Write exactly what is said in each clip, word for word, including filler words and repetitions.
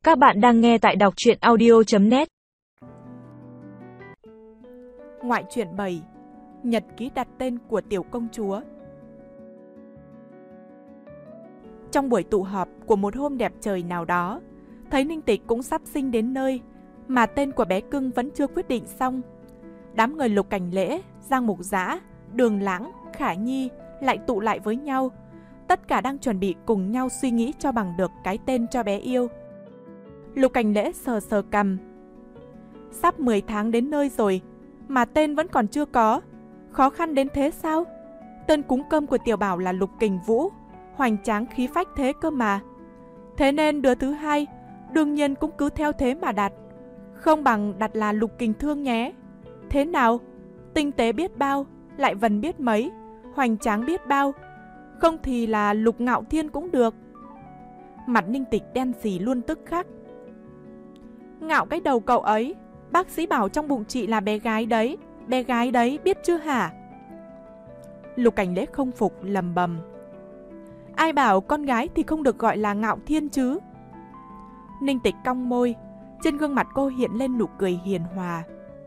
Các bạn đang nghe tại đọc truyện audio chấm net. Ngoại truyện bảy. Nhật ký đặt tên của tiểu công chúa. Trong buổi tụ họp của một hôm đẹp trời nào đó, thấy Ninh Tịch cũng sắp sinh đến nơi, mà tên của bé cưng vẫn chưa quyết định xong. Đám người Lục Cảnh Lễ, Giang Mục Dã, Đường Lãng, Khả Nhi lại tụ lại với nhau. Tất cả đang chuẩn bị cùng nhau suy nghĩ cho bằng được cái tên cho bé yêu. Lục Cảnh Lễ sờ sờ cằm. Sắp mười tháng đến nơi rồi, mà tên vẫn còn chưa có. Khó khăn đến thế sao? Tên cúng cơm của tiểu bảo là Lục Kình Vũ, hoành tráng khí phách thế cơ mà. Thế nên đứa thứ hai, đương nhiên cũng cứ theo thế mà đặt. Không bằng đặt là Lục Kình Thương nhé. Thế nào? Tinh tế biết bao, lại vần biết mấy, hoành tráng biết bao. Không thì là Lục Ngạo Thiên cũng được. Mặt Ninh Tịch đen xì luôn tức khắc. Ngạo cái đầu cậu ấy, bác sĩ bảo trong bụng chị là bé gái đấy, bé gái đấy biết chưa hả? Lục Cảnh Lễ không phục lầm bầm. Ai bảo con gái thì không được gọi là Ngạo Thiên chứ? Ninh Tịch cong môi, trên gương mặt cô hiện lên nụ cười hiền hòa.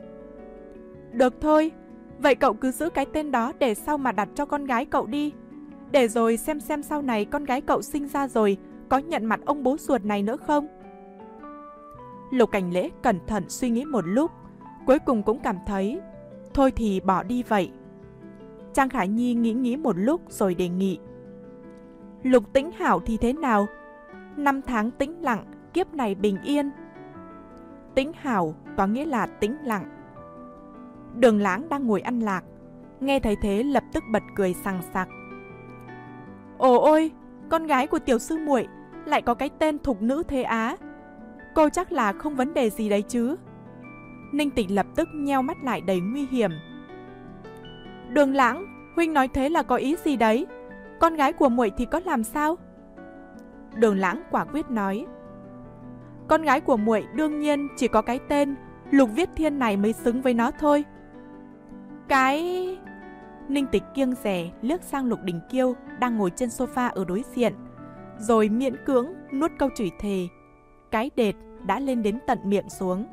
Được thôi, vậy cậu cứ giữ cái tên đó để sau mà đặt cho con gái cậu đi. Để rồi xem xem sau này con gái cậu sinh ra rồi có nhận mặt ông bố ruột này nữa không? Lục Cảnh Lễ cẩn thận suy nghĩ một lúc, cuối cùng cũng cảm thấy thôi thì bỏ đi vậy. Trang Khả Nhi nghĩ nghĩ một lúc rồi đề nghị. Lục Tĩnh Hảo thì thế nào? Năm tháng tĩnh lặng, kiếp này bình yên. Tĩnh Hảo có nghĩa là tĩnh lặng. Đường Lãng đang ngồi ăn lạc, nghe thấy thế lập tức bật cười sằng sặc. Ồ ôi, con gái của tiểu sư muội lại có cái tên thục nữ thế Á. Cô chắc là không vấn đề gì đấy chứ? Ninh Tịch lập tức nheo mắt lại đầy nguy hiểm. Đường Lãng, huynh nói thế là có ý gì đấy? Con gái của muội thì có làm sao? Đường Lãng quả quyết nói. Con gái của muội đương nhiên chỉ có cái tên Lục Viết Thiên này mới xứng với nó thôi. Cái... Ninh Tịch kiêng dè liếc sang Lục Đình Kiêu đang ngồi trên sofa ở đối diện, rồi miễn cưỡng nuốt câu chửi thề. Cái đệt đã lên đến tận miệng xuống.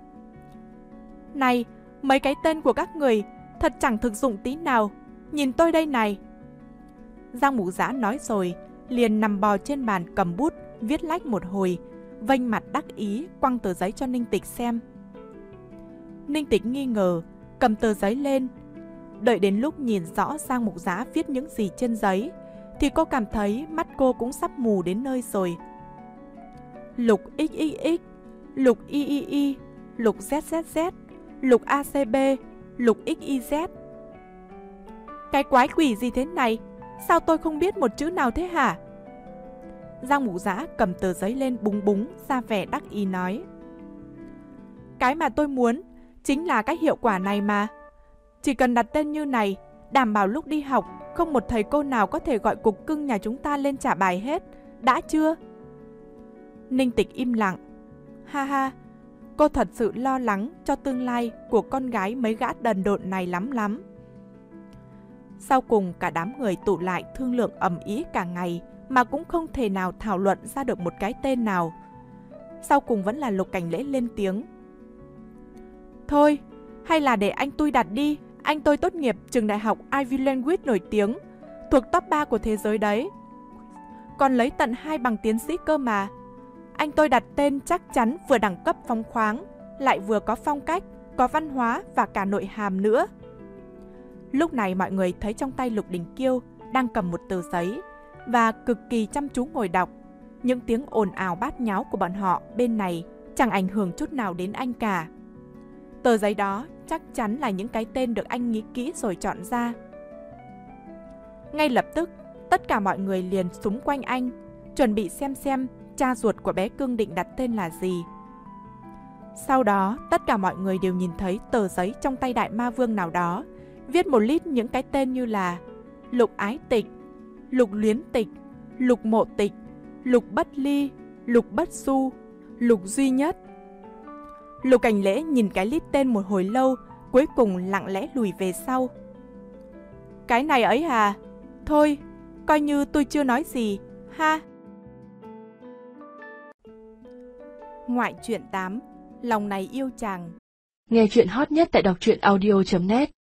Này, mấy cái tên của các người thật chẳng thực dụng tí nào. Nhìn tôi đây này. Giang Mục Dã nói rồi, liền nằm bò trên bàn cầm bút, viết lách một hồi, vênh mặt đắc ý quăng tờ giấy cho Ninh Tịch xem. Ninh Tịch nghi ngờ, cầm tờ giấy lên. Đợi đến lúc nhìn rõ Giang Mục Dã viết những gì trên giấy, thì cô cảm thấy mắt cô cũng sắp mù đến nơi rồi. Lục ích ích ích, Lục i i i, Lục zét zét zét, Lục a xê bê, Lục ích i zét. Cái quái quỷ gì thế này? Sao tôi không biết một chữ nào thế hả? Giang Mục Dã cầm tờ giấy lên búng búng ra vẻ đắc ý nói. Cái mà tôi muốn chính là cái hiệu quả này mà. Chỉ cần đặt tên như này, đảm bảo lúc đi học không một thầy cô nào có thể gọi cục cưng nhà chúng ta lên trả bài hết. Đã chưa? Ninh Tịch im lặng. Ha ha, cô thật sự lo lắng cho tương lai của con gái mấy gã đần độn này lắm lắm. Sau cùng cả đám người tụ lại thương lượng ầm ĩ cả ngày mà cũng không thể nào thảo luận ra được một cái tên nào. Sau cùng vẫn là Lục Cảnh Lễ lên tiếng. Thôi, hay là để anh tôi đặt đi. Anh tôi tốt nghiệp trường đại học Ivy Language nổi tiếng, thuộc top ba của thế giới đấy. Còn lấy tận hai bằng tiến sĩ cơ mà. Anh tôi đặt tên chắc chắn vừa đẳng cấp phóng khoáng, lại vừa có phong cách, có văn hóa và cả nội hàm nữa. Lúc này mọi người thấy trong tay Lục Đình Kiêu đang cầm một tờ giấy và cực kỳ chăm chú ngồi đọc. Những tiếng ồn ào bát nháo của bọn họ bên này chẳng ảnh hưởng chút nào đến anh cả. Tờ giấy đó chắc chắn là những cái tên được anh nghĩ kỹ rồi chọn ra. Ngay lập tức, tất cả mọi người liền xúm quanh anh, chuẩn bị xem xem cha ruột của bé cưng định đặt tên là gì. Sau đó, tất cả mọi người đều nhìn thấy tờ giấy trong tay đại ma vương nào đó, viết một lít những cái tên như là Lục Ái Tịch, Lục Luyến Tịch, Lục Mộ Tịch, Lục Bất Ly, Lục Bất Du, Lục Duy Nhất. Lục Cảnh Lễ nhìn cái list tên một hồi lâu, cuối cùng lặng lẽ lùi về sau. Cái này ấy à? Thôi, coi như tôi chưa nói gì, ha. Ngoại truyện tám, Lòng này yêu chàng. Nghe truyện hot nhất tại đọc truyện audio chấm net.